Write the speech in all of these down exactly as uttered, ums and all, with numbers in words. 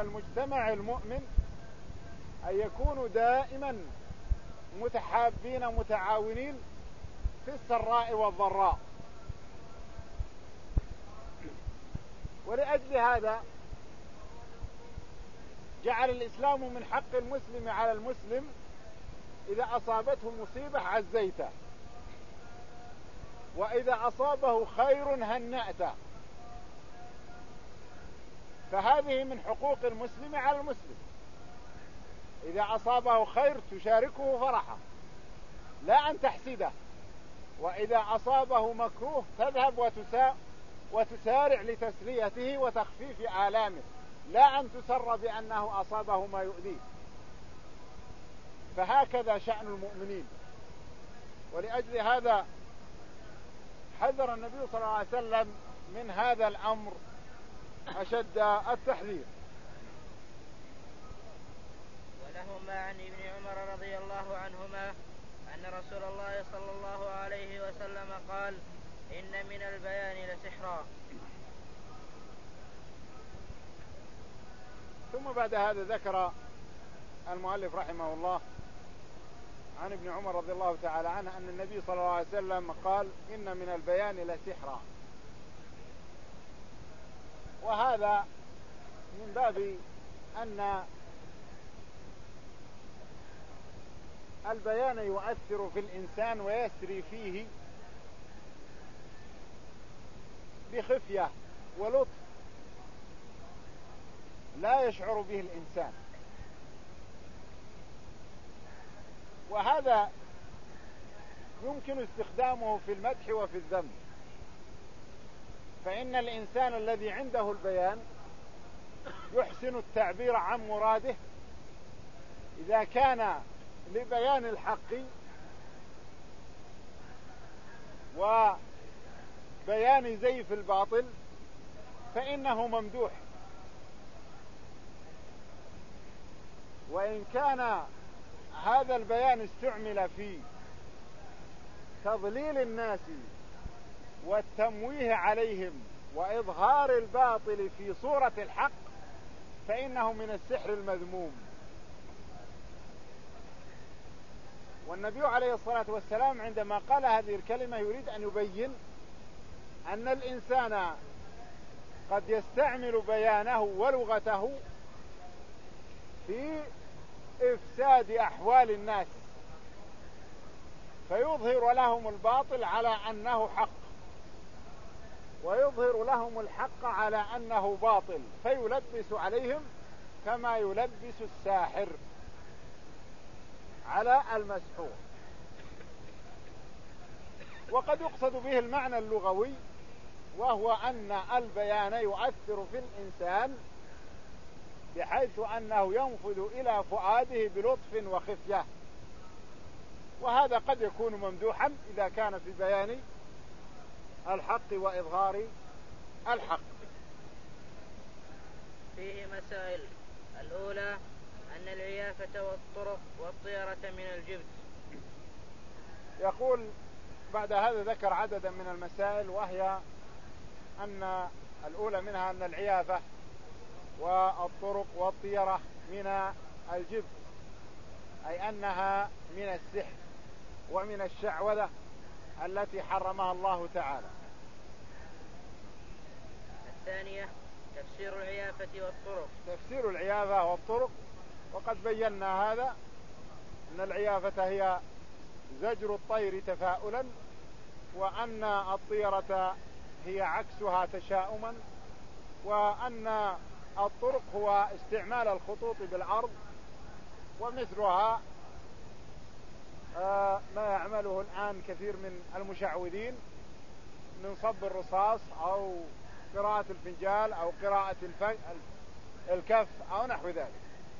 المجتمع المؤمن أن يكونوا دائما متحابين متعاونين في السراء والضراء. ولأجل هذا جعل الإسلام من حق المسلم على المسلم إذا أصابته مصيبة عزيته، وإذا أصابه خير هنأته، فهذه من حقوق المسلم على المسلم. إذا أصابه خير تشاركه فرحه لا أن تحسده، وإذا أصابه مكروه تذهب وتسا وتسارع لتسليته وتخفيف آلامه، لا أن تسر بأنه أصابه ما يؤذيه. فهكذا شأن المؤمنين. ولأجل هذا حذر النبي صلى الله عليه وسلم من هذا الأمر أشد التحذير. ولهما عن ابن عمر رضي الله عنهما أن رسول الله صلى الله عليه وسلم قال: إن من البيان لسحرا. ثم بعد هذا ذكر المؤلف رحمه الله عن ابن عمر رضي الله تعالى عنه أن النبي صلى الله عليه وسلم قال: إن من البيان لسحرا. وهذا من باب أن البيان يؤثر في الإنسان ويسري فيه بخفية ولطف لا يشعر به الإنسان. وهذا يمكن استخدامه في المدح وفي الذم. فإن الإنسان الذي عنده البيان يحسن التعبير عن مراده إذا كان لبيان الحق وبيان زيف الباطل فإنه ممدوح. وإن كان هذا البيان استعمل في تضليل الناس والتمويه عليهم وإظهار الباطل في صورة الحق فإنه من السحر المذموم. والنبي عليه الصلاة والسلام عندما قال هذه الكلمة يريد أن يبين أن الإنسان قد يستعمل بيانه ولغته في إفساد أحوال الناس، فيظهر لهم الباطل على أنه حق، ويظهر لهم الحق على أنه باطل، فيلبس عليهم كما يلبس الساحر على المسحور. وقد يقصد به المعنى اللغوي، وهو أن البيان يؤثر في الإنسان بحيث أنه ينفذ إلى فؤاده بلطف وخفية. وهذا قد يكون ممدوحا إذا كان في بيان الحق وإظهار الحق. فيه مسائل. الأولى أن العيافة والطرق والطيرة من الجبت. يقول بعد هذا ذكر عددا من المسائل، وهي أن الأولى منها أن العيافة والطرق والطيرة من الجبت، أي أنها من السحر ومن الشعوذة التي حرمها الله تعالى. الثانية تفسير العيافة والطرق. تفسير العيافة والطرق، وقد بينا هذا أن العيافة هي زجر الطير تفاؤلا، وأن الطيرة هي عكسها تشاؤما، وأن الطرق هو استعمال الخطوط بالأرض، ومثلها ما يعمله الآن كثير من المشعوذين من صب الرصاص أو قراءة الفنجال أو قراءة الكف أو نحو ذلك.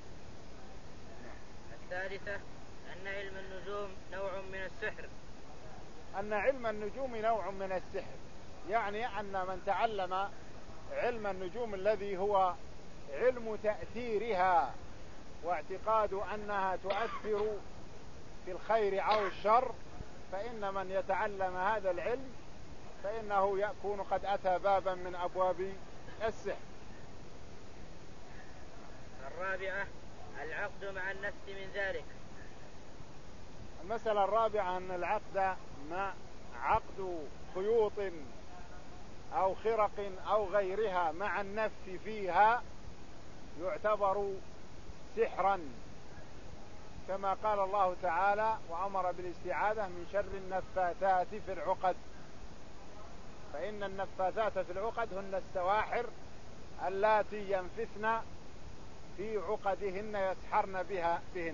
الثالثة أن علم النجوم نوع من السحر. أن علم النجوم نوع من السحر، يعني أن من تعلم علم النجوم الذي هو علم تأثيرها واعتقاد أنها تؤثر في الخير أو الشر، فإن من يتعلم هذا العلم فإنه يكون قد أتى بابا من أبواب السحر. الرابعة العقد مع النفس من ذلك. المسألة الرابعة أن العقد مع عقد خيوط أو خرق أو غيرها مع النفس فيها يعتبر سحرا، كما قال الله تعالى وأمر بالاستعاذة من شر النفاثات في العقد، فإن النفاثات في العقد هن السواحر اللاتي ينفثن في عقدهن يسحرن بها بهن.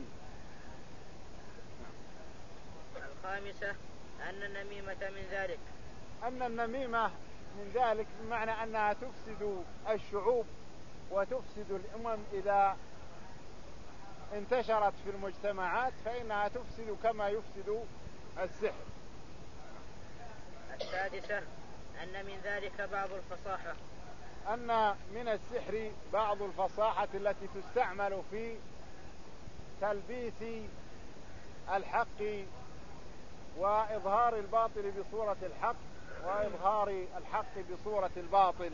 الخامسة أن النميمة من ذلك. أن النميمة من ذلك بمعنى أنها تفسد الشعوب وتفسد الأمم، إذا انتشرت في المجتمعات فإنها تفسد كما يفسد السحر. السادسة أن من ذلك بعض الفصاحة. أن من السحر بعض الفصاحة التي تستعمل في تلبيس الحق وإظهار الباطل بصورة الحق وإظهار الحق بصورة الباطل.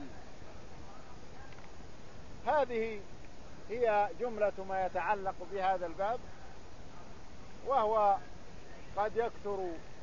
هذه هي جملة ما يتعلق بهذا الباب، وهو قد يكثر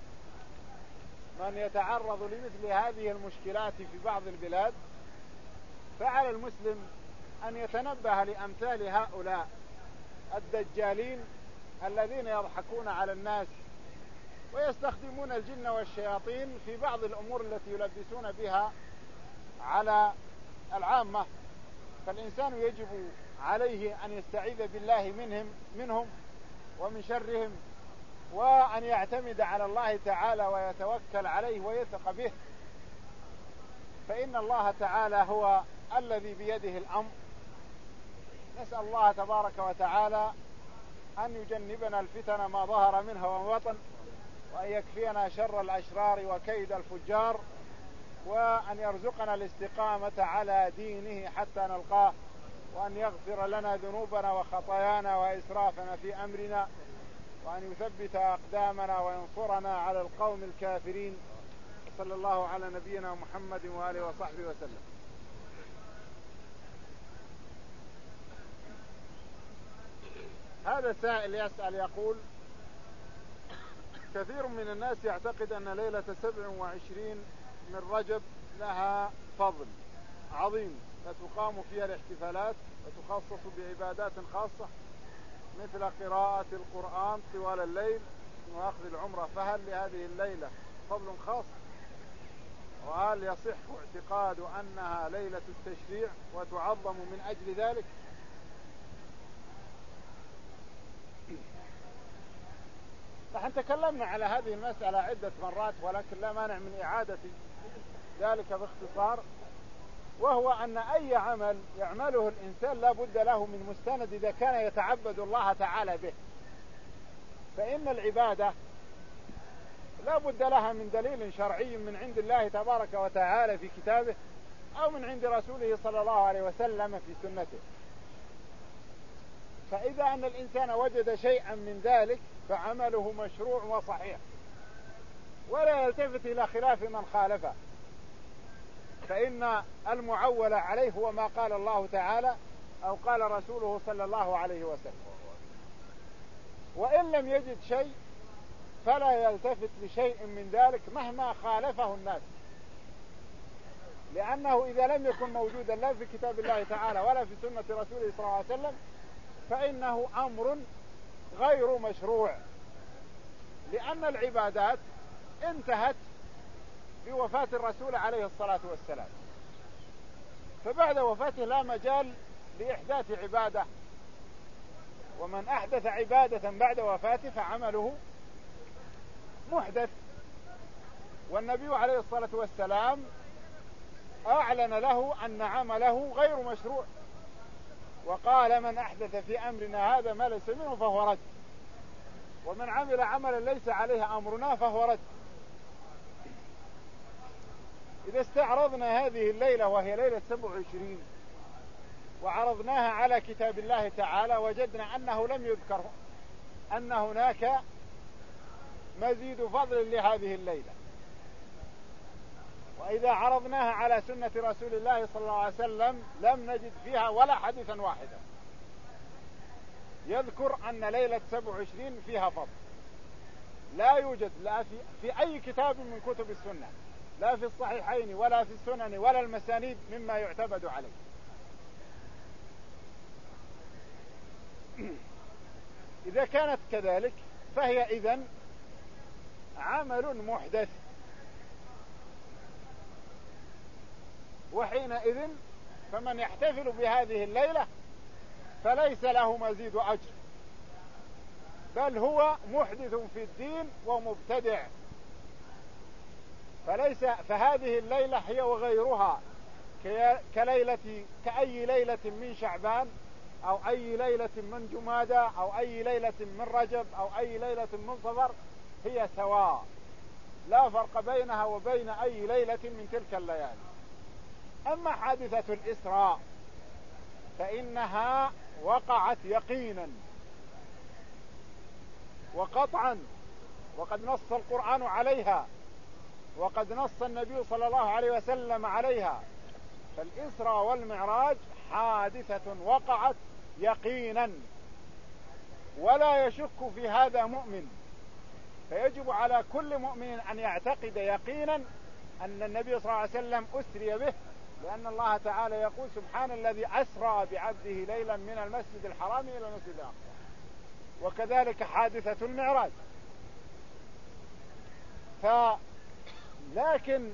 من يتعرض لمثل هذه المشكلات في بعض البلاد، فعلى المسلم أن يتنبه لأمثال هؤلاء الدجالين الذين يضحكون على الناس ويستخدمون الجن والشياطين في بعض الأمور التي يلبسون بها على العامة. فالإنسان يجب عليه أن يستعيذ بالله منهم منهم ومن شرهم، وأن يعتمد على الله تعالى ويتوكل عليه ويثق به، فإن الله تعالى هو الذي بيده الأمر. نسأل الله تبارك وتعالى أن يجنبنا الفتن ما ظهر منها وما بطن، وأن يكفينا شر الأشرار وكيد الفجار، وأن يرزقنا الاستقامة على دينه حتى نلقاه، وأن يغفر لنا ذنوبنا وخطايانا وإسرافنا في أمرنا، وأن يثبت أقدامنا وينصرنا على القوم الكافرين. صلى الله على نبينا محمد وآله وصحبه وسلم. هذا السائل يسأل يقول: كثير من الناس يعتقد أن ليلة سبع وعشرين من رجب لها فضل عظيم فتقام فيها الاحتفالات وتخصص بعبادات خاصة مثل قراءة القرآن طوال الليل وأخذ العمرة، فهل لهذه الليلة فضل خاص؟ وهل يصح اعتقاد أنها ليلة التشريع وتعظم من أجل ذلك؟ نحن تكلمنا على هذه المسألة عدة مرات، ولكن لا مانع من إعادة ذلك باختصار، وهو أن أي عمل يعمله الإنسان لا بد له من مستند إذا كان يتعبد الله تعالى به. فإن العبادة لا بد لها من دليل شرعي من عند الله تبارك وتعالى في كتابه أو من عند رسوله صلى الله عليه وسلم في سنته. فإذا أن الإنسان وجد شيئا من ذلك فعمله مشروع وصحيح، ولا يلتفت إلى خلاف من خالفه، فإن المعول عليه هو ما قال الله تعالى أو قال رسوله صلى الله عليه وسلم. وإن لم يجد شيء فلا يلتفت لشيء من ذلك مهما خالفه الناس، لأنه إذا لم يكن موجودا لا في كتاب الله تعالى ولا في سنة رسوله صلى الله عليه وسلم فإنه أمر غير مشروع، لأن العبادات انتهت بوفاة الرسول عليه الصلاة والسلام، فبعد وفاته لا مجال لإحداث عبادة، ومن أحدث عبادة بعد وفاته فعمله محدث. والنبي عليه الصلاة والسلام أعلن له أن عمله غير مشروع، وقال: من أحدث في أمرنا هذا ما ليس منه فهو رد، ومن عمل عملا ليس عليه أمرنا فهو رد. إذا استعرضنا هذه الليلة وهي ليلة سبع وعشرين وعرضناها على كتاب الله تعالى وجدنا أنه لم يذكر أن هناك مزيد فضل لهذه الليلة، وإذا عرضناها على سنة رسول الله صلى الله عليه وسلم لم نجد فيها ولا حديثا واحدا. يذكر أن ليلة سبع وعشرين فيها فضل. لا يوجد لا في, في أي كتاب من كتب السنة، لا في الصحيحين ولا في السنن ولا المسانيد، مما يعتمد عليه. إذا كانت كذلك فهي إذن عمل محدث، وحينئذ فمن يحتفل بهذه الليلة فليس له مزيد أجر، بل هو محدث في الدين ومبتدع. فليس فهذه الليلة هي وغيرها كليلة كأي ليلة من شعبان أو أي ليلة من جمادى أو أي ليلة من رجب أو أي ليلة من صفر، هي سواء، لا فرق بينها وبين أي ليلة من تلك الليالي. أما حادثة الإسراء فإنها وقعت يقينا وقطعا، وقد نص القرآن عليها، وقد نص النبي صلى الله عليه وسلم عليها. فالإسراء والمعراج حادثة وقعت يقينا، ولا يشك في هذا مؤمن. فيجب على كل مؤمن أن يعتقد يقينا أن النبي صلى الله عليه وسلم أسري به، لأن الله تعالى يقول: سبحان الذي أسرى بعبده ليلا من المسجد الحرام إلى المسجد الأقصى. وكذلك حادثة المعراج. ف لكن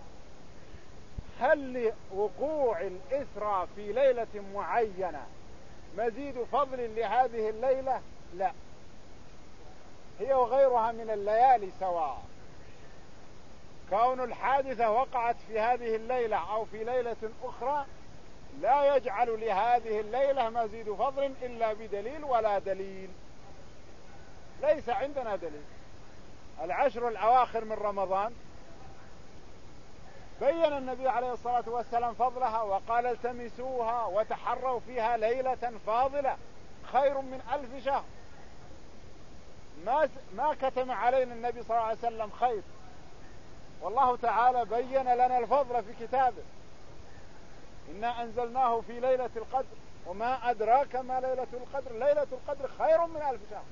هل لوقوع الإسراء في ليلة معينة مزيد فضل لهذه الليلة؟ لا، هي وغيرها من الليالي سواء. كون الحادثة وقعت في هذه الليلة أو في ليلة أخرى لا يجعل لهذه الليلة مزيد فضل إلا بدليل ولا دليل. ليس عندنا دليل. العشر الأواخر من رمضان بين النبي عليه الصلاة والسلام فضلها وقال: التمسوها وتحروا فيها ليلة فاضلة خير من ألف شهر. ما ما كتم علينا النبي صلى الله عليه وسلم خير، والله تعالى بين لنا الفضل في كتابه: إنا أنزلناه في ليلة القدر وما أدراك ما ليلة القدر، ليلة القدر خير من ألف شهر.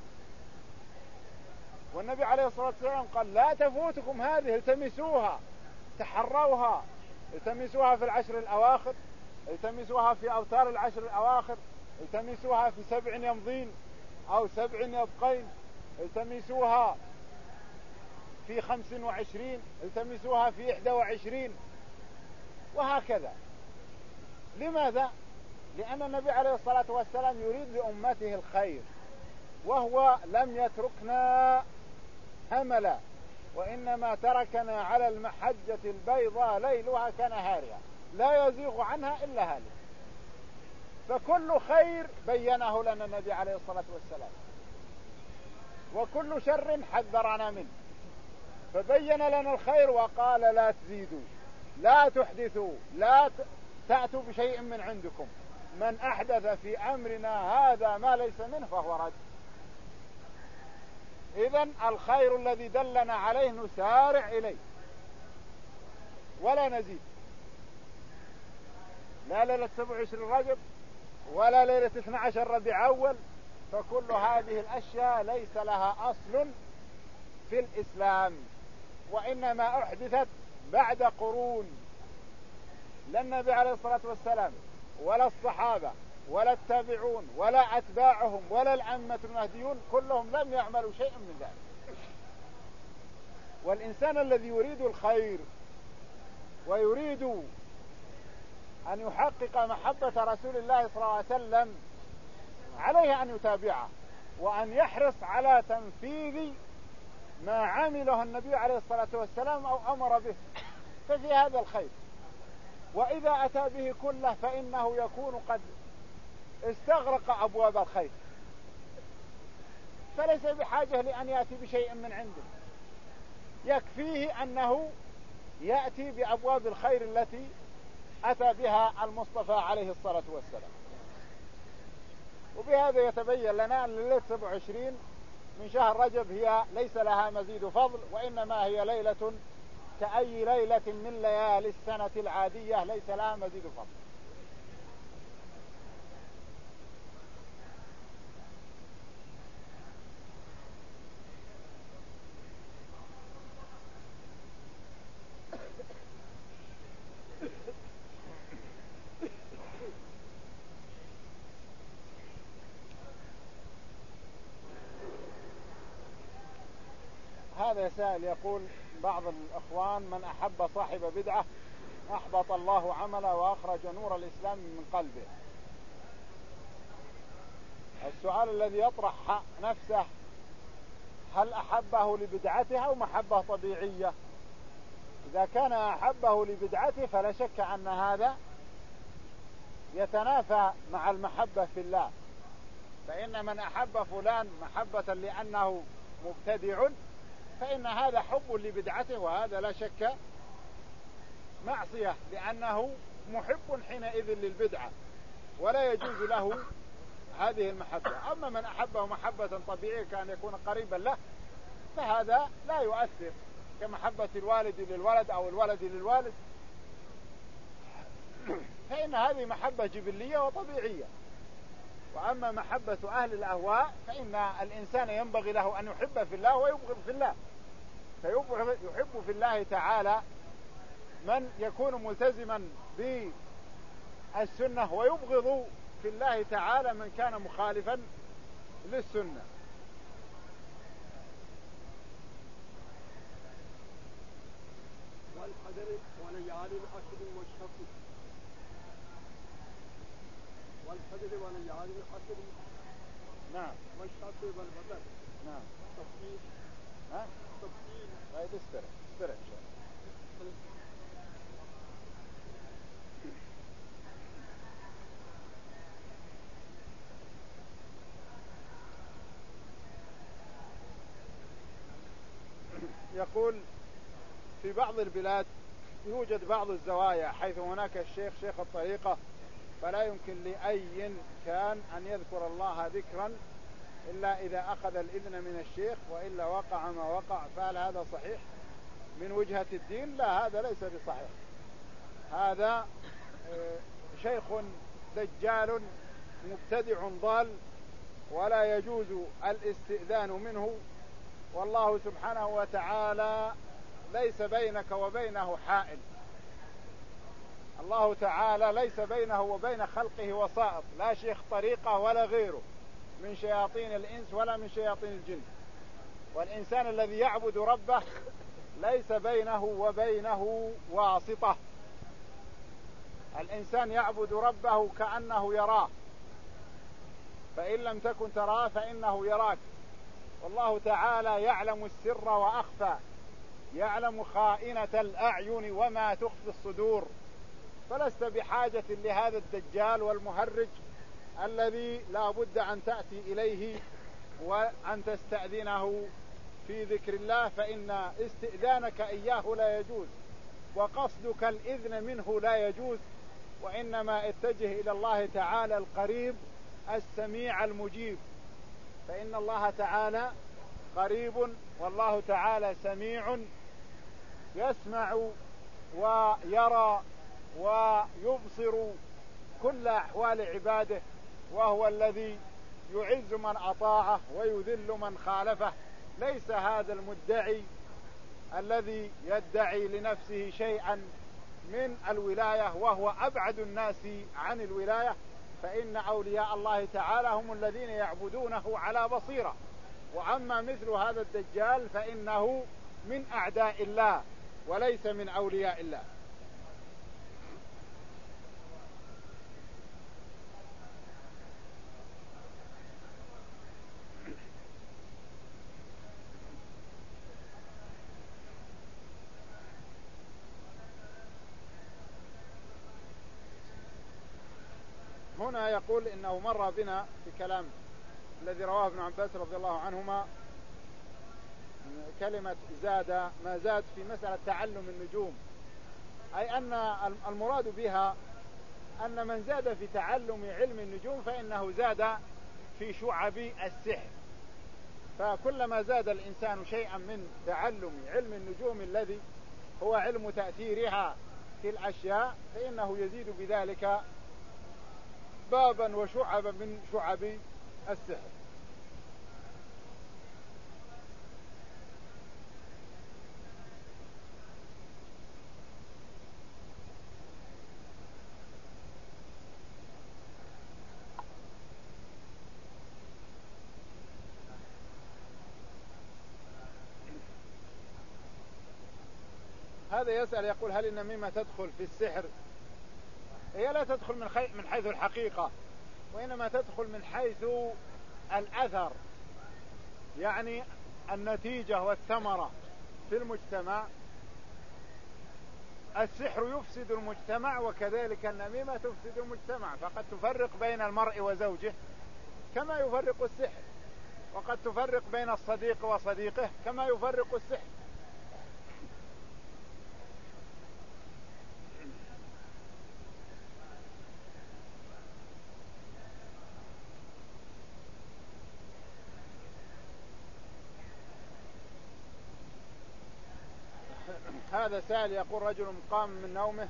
والنبي عليه الصلاة والسلام قال: لا تفوتكم هذه، التمسوها، تحروها، التمسوها في العشر الأواخر، التمسوها في أوتار العشر الأواخر، التمسوها في سبع يمضين أو سبع يبقين، التمسوها في خمس وعشرين، التمسوها في إحدى وعشرين، وهكذا. لماذا؟ لأن النبي عليه الصلاة والسلام يريد لأمته الخير، وهو لم يتركنا هملا، وإنما تركنا على المحجة البيضاء ليلها كنهارها لا يزيغ عنها إلا هالك. فكل خير بينه لنا النبي عليه الصلاة والسلام، وكل شر حذرنا منه. فبين لنا الخير وقال: لا تزيدوا، لا تحدثوا، لا تأتوا بشيء من عندكم، من أحدث في أمرنا هذا ما ليس منه فهو رد. إذن الخير الذي دلنا عليه نسارع إليه ولا نزيد، لا ليلة سبع وعشرين رجب ولا ليلة اثني عشر ربيع أول. فكل هذه الأشياء ليس لها أصل في الإسلام، وإنما أحدثت بعد قرون. لا النبي عليه الصلاة والسلام ولا الصحابة ولا التابعون ولا أتباعهم ولا الأئمة المهديون كلهم لم يعملوا شيئا من ذلك. والإنسان الذي يريد الخير ويريد أن يحقق محبة رسول الله صلى الله عليه وسلم عليه أن يتابعه وأن يحرص على تنفيذ ما عمله النبي عليه الصلاة والسلام أو أمر به، ففي هذا الخير. وإذا أتى به كله فإنه يكون قد استغرق أبواب الخير، فليس بحاجة لأن يأتي بشيء من عنده، يكفيه أنه يأتي بأبواب الخير التي أتى بها المصطفى عليه الصلاة والسلام. وبهذا يتبين لنا أن ليلة سبع وعشرين من شهر رجب هي ليس لها مزيد فضل، وإنما هي ليلة كأي ليلة من ليالي السنة العادية ليس لها مزيد فضل. هذا سائل يقول بعض الإخوان: من أحب صاحب بدعة أحبط الله عمله وأخرج نور الإسلام من قلبه. السؤال الذي يطرح نفسه: هل أحبه لبدعته أو محبة طبيعية؟ إذا كان أحبه لبدعته فلا شك أن هذا يتنافى مع المحبة في الله، فإن من أحب فلان محبة لأنه مبتدع فإن هذا حب لبدعته، وهذا لا شك معصية، لأنه محب حينئذ للبدعة ولا يجوز له هذه المحبة. أما من أحبه محبة طبيعية كأن يكون قريبا له فهذا لا يؤثر، كمحبة الوالد للولد أو الولد للوالد، فإن هذه محبة جبلية وطبيعية. وأما محبة أهل الأهواء فإن الإنسان ينبغي له أن يحب في الله ويبغض في الله، فيحب في الله تعالى من يكون ملتزما بالسنة، ويبغض في الله تعالى من كان مخالفا للسنة. والقدر وليالي العشر والشفع والقدر وليالي العشر نعم والشفع والبدر. نعم تفصيل ها تفصيل طيب استرع استرع إن شاء الله. يقول: في بعض البلاد يوجد بعض الزوايا حيث هناك الشيخ شيخ الطريقة، فلا يمكن لأي كان أن يذكر الله ذكرا إلا إذا أخذ الإذن من الشيخ، وإلا وقع ما وقع. فهل هذا صحيح من وجهة الدين؟ لا، هذا ليس بصحيح. هذا شيخ دجال مبتدع ضال، ولا يجوز الاستئذان منه، والله سبحانه وتعالى ليس بينك وبينه حائل. الله تعالى ليس بينه وبين خلقه وسائط، لا شيخ طريقة ولا غيره من شياطين الإنس ولا من شياطين الجن. والإنسان الذي يعبد ربه ليس بينه وبينه واسطة. الإنسان يعبد ربه كأنه يراه، فإن لم تكن تراه فإنه يراك. والله تعالى يعلم السر وأخفى، يعلم خائنة الأعين وما تخفي الصدور. فلست بحاجة لهذا الدجال والمهرج الذي لا بد أن تأتي إليه وأن تستأذنه في ذكر الله، فإن استئذانك إياه لا يجوز، وقصدك الإذن منه لا يجوز، وإنما اتجه إلى الله تعالى القريب السميع المجيب، فإن الله تعالى قريب، والله تعالى سميع يسمع ويرى ويبصر كل أحوال عباده، وهو الذي يعز من أطاعه ويذل من خالفه. ليس هذا المدعي الذي يدعي لنفسه شيئا من الولاية وهو أبعد الناس عن الولاية، فإن أولياء الله تعالى هم الذين يعبدونه على بصيرة. وأما مثل هذا الدجال فإنه من أعداء الله وليس من أولياء الله. هنا يقول إنه مر بنا في كلام الذي رواه ابن عباس رضي الله عنهما كلمة زاد، ما زاد في مسألة تعلم النجوم، أي أن المراد بها أن من زاد في تعلم علم النجوم فإنه زاد في شعب السحر. فكلما زاد الإنسان شيئا من تعلم علم النجوم الذي هو علم تأثيرها في الأشياء فإنه يزيد بذلك بابا وشعبا من شعب السحر. هذا يسأل يقول هل النميمة تدخل في السحر؟ هي لا تدخل من, خي... من حيث الحقيقة، وإنما تدخل من حيث الأثر، يعني النتيجة والثمرة في المجتمع. السحر يفسد المجتمع، وكذلك النميمة تفسد المجتمع، فقد تفرق بين المرء وزوجه كما يفرق السحر، وقد تفرق بين الصديق وصديقه كما يفرق السحر. هذا سائل يقول رجل قام من نومه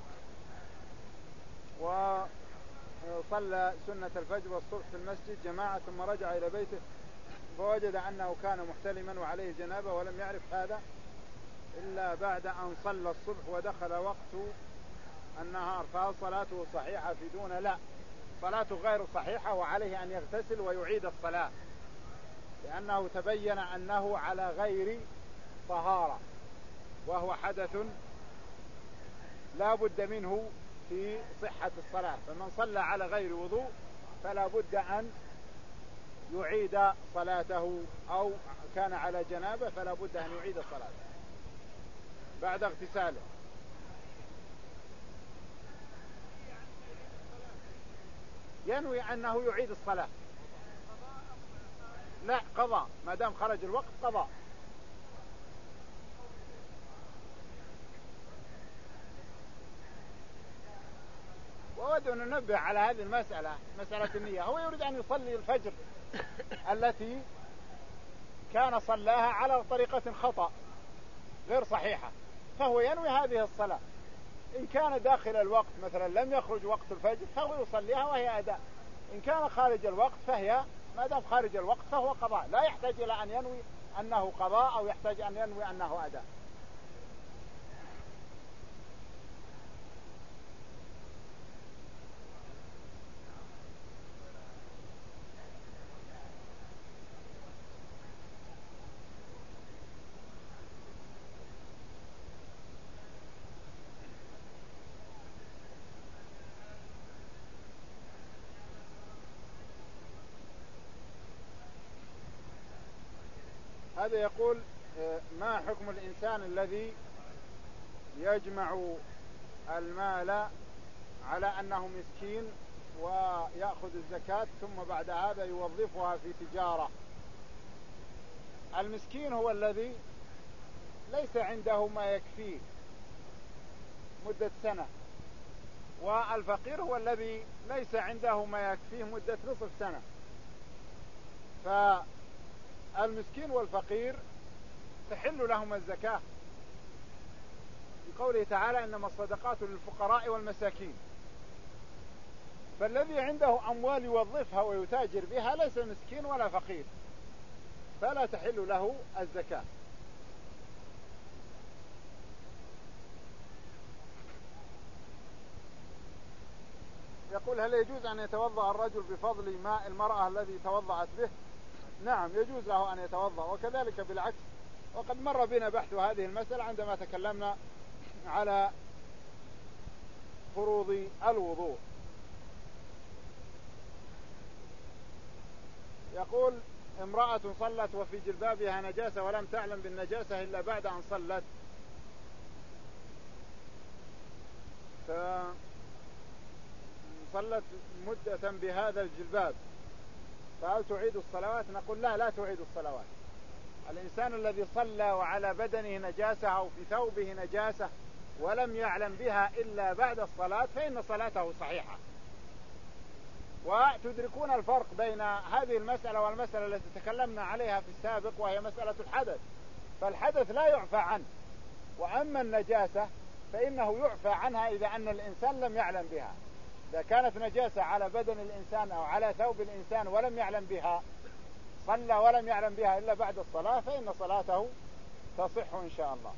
وصلى سنة الفجر والصبح في المسجد جماعة، ثم رجع إلى بيته فوجد أنه كان محتلما وعليه جنابة، ولم يعرف هذا إلا بعد أن صلى الصبح ودخل وقت النهار، فهل صلاته صحيحة في دون؟ لا، صلاته غير صحيحة، وعليه أن يغتسل ويعيد الصلاة، لأنه تبين أنه على غير طهارة، وهو حدث لا بد منه في صحة الصلاة، فمن صلى على غير وضوء فلا بد أن يعيد صلاته، أو كان على جنابه فلا بد أن يعيد صلاته بعد اغتساله. ينوي أنه يعيد الصلاة، لا قضاء، ما دام خرج الوقت قضاء. وأود أن ننبه على هذه المسألة، مسألة النية. هو يريد أن يصلي الفجر التي كان صلاها على طريقة خطأ غير صحيحة، فهو ينوي هذه الصلاة. إن كان داخل الوقت مثلا لم يخرج وقت الفجر فهو يصليها وهي أداء، إن كان خارج الوقت فهي ما دام خارج الوقت فهو قضاء، لا يحتاج إلى أن ينوي أنه قضاء أو يحتاج أن ينوي أنه أداء. هذا يقول ما حكم الإنسان الذي يجمع المال على أنه مسكين ويأخذ الزكاة ثم بعد هذا يوظفها في تجارة؟ المسكين هو الذي ليس عنده ما يكفيه مدة سنة، والفقير هو الذي ليس عنده ما يكفيه مدة نصف سنة. فالمسكين والفقير تحل لهم الزكاة بقوله تعالى إنما الصدقات للفقراء والمساكين. فالذي عنده أموال يوظفها ويتاجر بها ليس مسكين ولا فقير، فلا تحل له الزكاة. يقول هل يجوز أن يتوضأ الرجل بفضل ماء المرأة الذي توضأت به؟ نعم يجوز له أن يتوضأ، وكذلك بالعكس، وقد مر بنا بحث هذه المسألة عندما تكلمنا على فروض الوضوء. يقول امرأة صلت وفي جلبابها نجاسة ولم تعلم بالنجاسة إلا بعد أن صلت، فصلت مدة بهذا الجلباب، فهل تعيد الصلوات؟ نقول لا، لا تعيد الصلوات. الإنسان الذي صلى وعلى بدنه نجاسة أو في ثوبه نجاسة ولم يعلم بها إلا بعد الصلاة فإن صلاته صحيحة. وتدركون الفرق بين هذه المسألة والمسألة التي تكلمنا عليها في السابق، وهي مسألة الحدث. فالحدث لا يعفى عنه، وأما النجاسة فإنه يعفى عنها إذا أن الإنسان لم يعلم بها. إذا كانت نجاسة على بدن الإنسان أو على ثوب الإنسان ولم يعلم بها، صلى ولم يعلم بها إلا بعد الصلاة، فإن صلاته تصح إن شاء الله.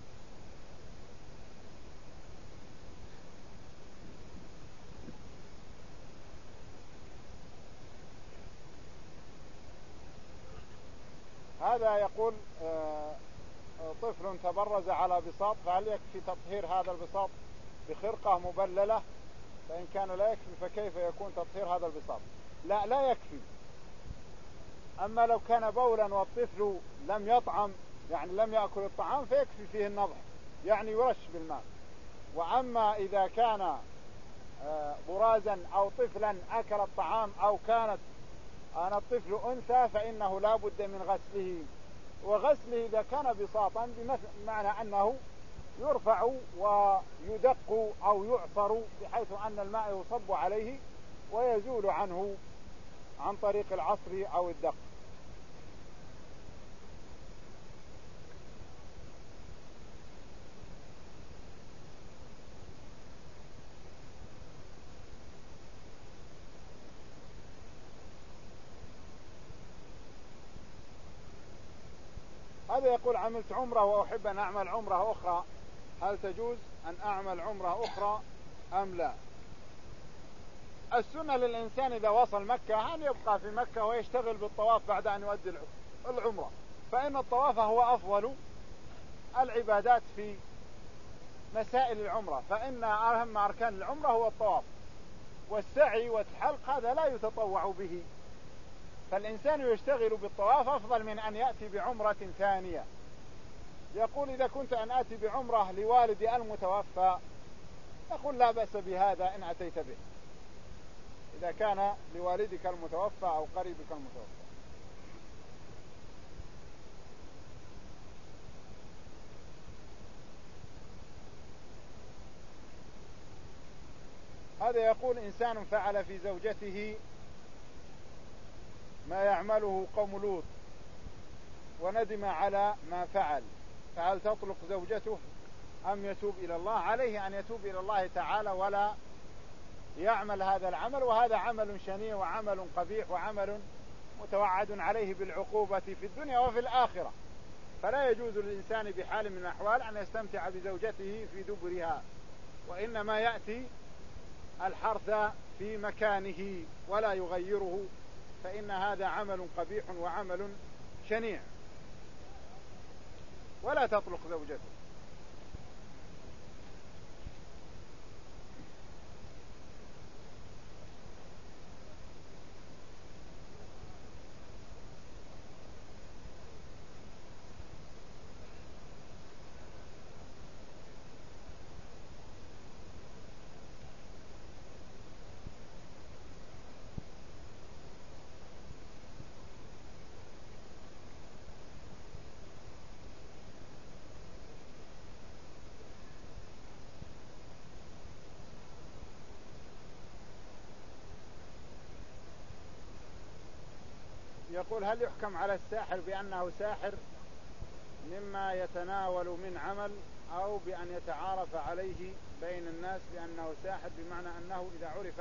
هذا يقول طفل تبرز على بساط فهل يكفي تطهير هذا البساط بخرقة مبللة؟ فإن كان لا يكفي فكيف يكون تطهير هذا البساط؟ لا لا يكفي. أما لو كان بولا والطفل لم يطعم يعني لم يأكل الطعام فيكفي فيه النضح يعني يرش بالماء. وأما إذا كان برازا أو طفلا أكل الطعام أو كانت أنا الطفل أنثى فإنه لا بد من غسله. وغسله إذا كان بساطا بمعنى أنه يرفع ويدق أو يعصر بحيث أن الماء يصب عليه ويزول عنه عن طريق العصر أو الدق. هذا يقول عملت عمرة وأحب أن أعمل عمرة أخرى، هل تجوز أن أعمل عمرة أخرى أم لا؟ السنة للإنسان إذا وصل مكة أن يبقى في مكة ويشتغل بالطواف بعد أن يؤدي العمرة، فإن الطواف هو أفضل العبادات في مسائل العمرة، فإن أهم أركان العمرة هو الطواف، والسعي والحلق هذا لا يتطوع به، فالإنسان يشتغل بالطواف أفضل من أن يأتي بعمرة ثانية. يقول إذا كنت أن آتي بعمرة لوالدي المتوفى يقول لا بأس بهذا إن أتيت به، إذا كان لوالدك المتوفى أو قريبك المتوفى. هذا يقول إنسان فعل في زوجته ما يعمله قوم لوط وندم على ما فعل، فهل تطلق زوجته أم يتوب إلى الله؟ عليه أن يتوب إلى الله تعالى ولا يعمل هذا العمل، وهذا عمل شنيع وعمل قبيح وعمل متوعد عليه بالعقوبة في الدنيا وفي الآخرة، فلا يجوز للإنسان بحال من الأحوال أن يستمتع بزوجته في دبرها، وإنما يأتي الحرث في مكانه ولا يغيره، فإن هذا عمل قبيح وعمل شنيع، ولا تطلق زوجته. يقول هل يحكم على الساحر بأنه ساحر مما يتناول من عمل، أو بأن يتعارف عليه بين الناس بأنه ساحر، بمعنى أنه إذا عرف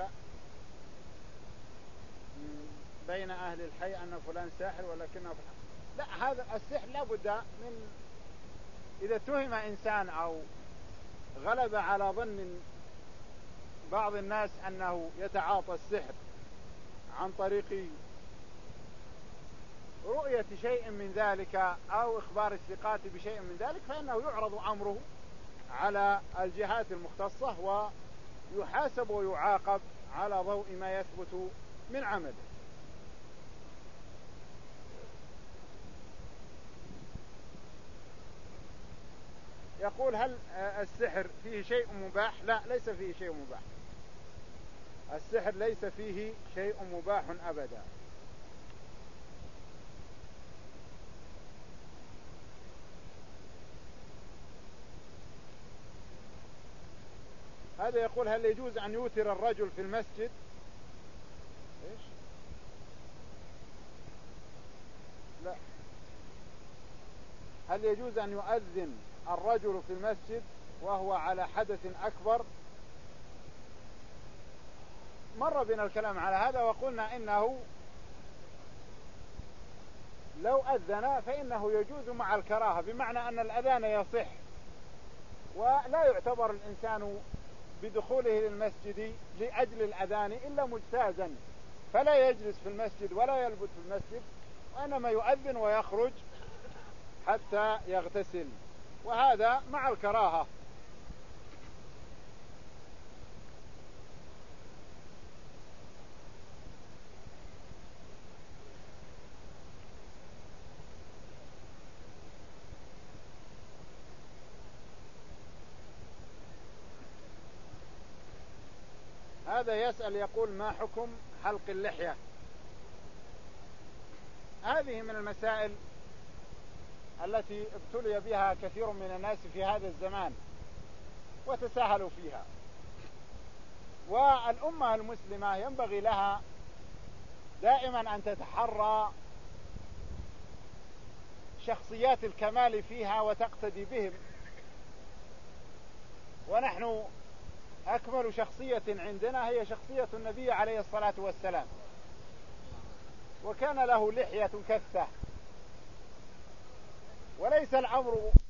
بين أهل الحي أن فلان ساحر ولكنه لا، هذا السحر لا بد من إذا اتهم إنسان أو غلب على ظن بعض الناس أنه يتعاطى السحر عن طريق رؤية شيء من ذلك أو إخبار الثقات بشيء من ذلك، فإنه يعرض أمره على الجهات المختصة ويحاسب ويعاقب على ضوء ما يثبت من عمله. يقول هل السحر فيه شيء مباح؟ لا، ليس فيه شيء مباح، السحر ليس فيه شيء مباح أبدا. هذا يقول هل يجوز أن يوتر الرجل في المسجد؟ إيش؟ لا. هل يجوز أن يؤذن الرجل في المسجد وهو على حدث أكبر؟ مر بنا الكلام على هذا وقلنا إنه لو أذن فإنه يجوز مع الكراهة، بمعنى أن الأذان يصح ولا يعتبر الإنسان بدخوله للمسجد لأجل الأذان إلا مجتازا، فلا يجلس في المسجد ولا يلبث في المسجد، وإنما يؤذن ويخرج حتى يغتسل. وهذا مع الكراهة. هذا يسأل يقول: ما حكم حلق اللحية؟ هذه من المسائل التي ابتلي بها كثير من الناس في هذا الزمان وتساهلوا فيها، والأمة المسلمة ينبغي لها دائما أن تتحرى شخصيات الكمال فيها وتقتدي بهم، ونحن أكمل شخصية عندنا هي شخصية النبي عليه الصلاة والسلام، وكان له لحية كثة، وليس الأمر